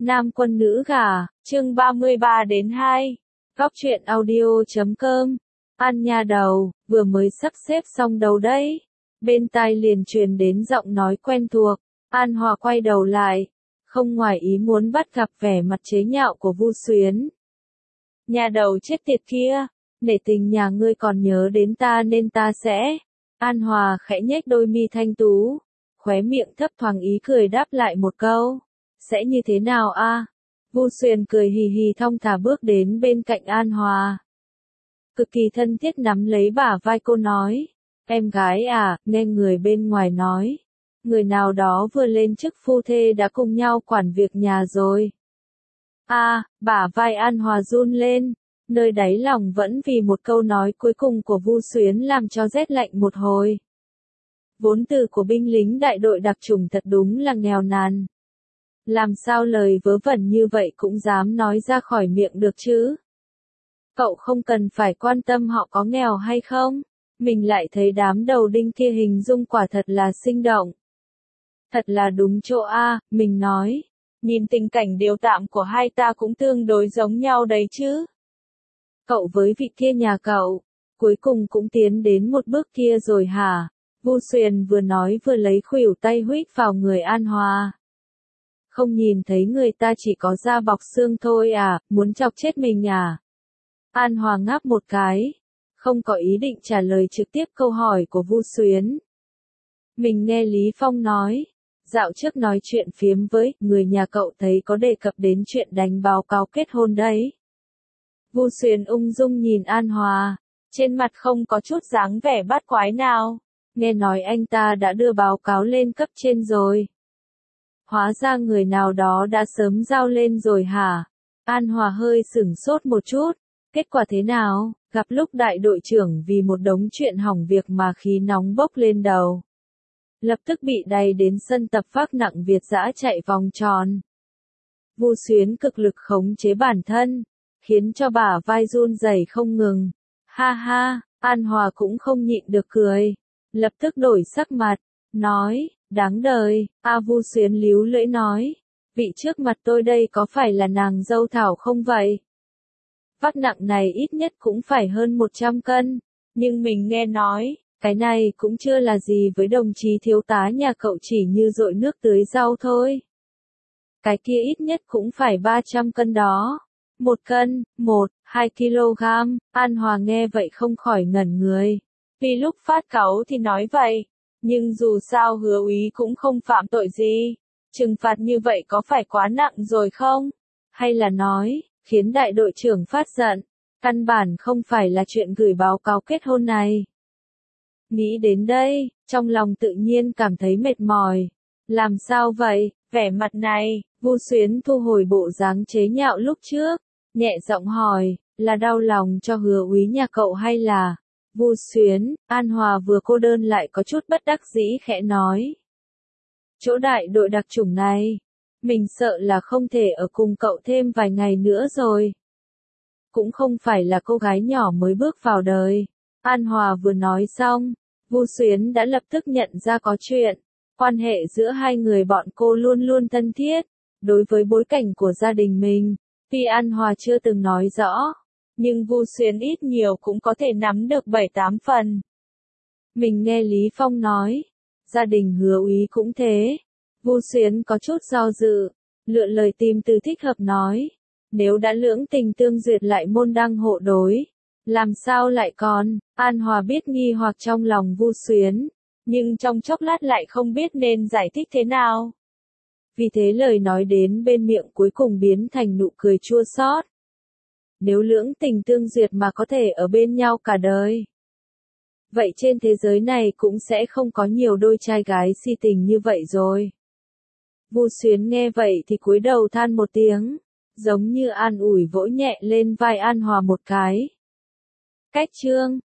Nam quân nữ gả, chương 33 đến 2. Góc truyện audio.com. An nha đầu, vừa mới sắp xếp xong đầu đấy. Bên tai liền truyền đến giọng nói quen thuộc. An Hòa quay đầu lại, không ngoài ý muốn bắt gặp vẻ mặt chế nhạo của Vu Xuyến. Nhà đầu chết tiệt kia, nể tình nhà ngươi còn nhớ đến ta nên ta sẽ. An Hòa khẽ nhếch đôi mi thanh tú, khóe miệng thấp thoáng ý cười đáp lại một câu. Sẽ như thế nào a? Vu Xuyến cười hì hì thong thả bước đến bên cạnh An Hòa. Cực kỳ thân thiết nắm lấy bả vai cô nói. Em gái à, nghe người bên ngoài nói. Người nào đó vừa lên chức phu thê đã cùng nhau quản việc nhà rồi. Bả vai An Hòa run lên. Nơi đáy lòng vẫn vì một câu nói cuối cùng của Vu Xuyến làm cho rét lạnh một hồi. Vốn từ của binh lính đại đội đặc chủng thật đúng là nghèo nàn. Làm sao lời vớ vẩn như vậy cũng dám nói ra khỏi miệng được chứ? Cậu không cần phải quan tâm họ có nghèo hay không, mình lại thấy đám đầu đinh kia hình dung quả thật là sinh động. Thật là đúng chỗ mình nói, nhìn tình cảnh điều tạm của hai ta cũng tương đối giống nhau đấy chứ. Cậu với vị kia nhà cậu, cuối cùng cũng tiến đến một bước kia rồi hả? Vu Xuyến vừa nói vừa lấy khuỷu tay huých vào người An Hòa. Không nhìn thấy người ta chỉ có da bọc xương thôi à, muốn chọc chết mình à? An Hòa ngáp một cái, không có ý định trả lời trực tiếp câu hỏi của Vu Xuyến. Mình nghe Lý Phong nói, dạo trước nói chuyện phiếm với người nhà cậu thấy có đề cập đến chuyện đánh báo cáo kết hôn đấy. Vu Xuyến ung dung nhìn An Hòa, trên mặt không có chút dáng vẻ bát quái nào. Nghe nói anh ta đã đưa báo cáo lên cấp trên rồi. Hóa ra người nào đó đã sớm giao lên rồi hả? An Hòa hơi sửng sốt một chút. Kết quả thế nào? Gặp lúc đại đội trưởng vì một đống chuyện hỏng việc mà khí nóng bốc lên đầu. Lập tức bị đày đến sân tập vác nặng Việt dã chạy vòng tròn. Vu Xuyến cực lực khống chế bản thân, khiến cho bả vai run rẩy không ngừng. Ha ha, An Hòa cũng không nhịn được cười. Lập tức đổi sắc mặt, nói, đáng đời. Vu Xuyến líu lưỡi nói, vị trước mặt tôi đây có phải là nàng dâu Thảo không vậy? Vác nặng này ít nhất cũng phải hơn 100 cân, nhưng mình nghe nói, cái này cũng chưa là gì với đồng chí thiếu tá nhà cậu, chỉ như dội nước tưới rau thôi. Cái kia ít nhất cũng phải 300 cân đó. 1 cân, 2 kg, An Hòa nghe vậy không khỏi ngẩn người. Vì lúc phát cáu thì nói vậy, nhưng dù sao Hứa úy cũng không phạm tội gì. Trừng phạt như vậy có phải quá nặng rồi không? Hay là nói, khiến đại đội trưởng phát giận, căn bản không phải là chuyện gửi báo cáo kết hôn này. Nghĩ đến đây, trong lòng tự nhiên cảm thấy mệt mỏi. Làm sao vậy, vẻ mặt này, Vu Xuyến thu hồi bộ dáng chế nhạo lúc trước, nhẹ giọng hỏi, là đau lòng cho Hứa úy nhà cậu hay là... Vu Xuyến, An Hòa vừa cô đơn lại có chút bất đắc dĩ khẽ nói. Chỗ đại đội đặc chủng này, mình sợ là không thể ở cùng cậu thêm vài ngày nữa rồi. Cũng không phải là cô gái nhỏ mới bước vào đời. An Hòa vừa nói xong, Vu Xuyến đã lập tức nhận ra có chuyện. Quan hệ giữa hai người bọn cô luôn luôn thân thiết. Đối với bối cảnh của gia đình mình, tuy An Hòa chưa từng nói rõ, nhưng Vu Xuyến ít nhiều cũng có thể nắm được 7-8 phần. Mình nghe Lý Phong nói, gia đình Hứa úy cũng thế. Vu Xuyến có chút do dự, lựa lời tìm từ thích hợp nói. Nếu đã lưỡng tình tương duyệt lại môn đăng hộ đối, làm sao lại còn? An Hòa biết nghi hoặc trong lòng Vu Xuyến, nhưng trong chốc lát lại không biết nên giải thích thế nào. Vì thế lời nói đến bên miệng cuối cùng biến thành nụ cười chua xót. Nếu lưỡng tình tương duyệt mà có thể ở bên nhau cả đời, vậy trên thế giới này cũng sẽ không có nhiều đôi trai gái si tình như vậy rồi. Vu Xuyến nghe vậy thì cúi đầu than một tiếng, giống như an ủi vỗ nhẹ lên vai An Hòa một cái. Cách chương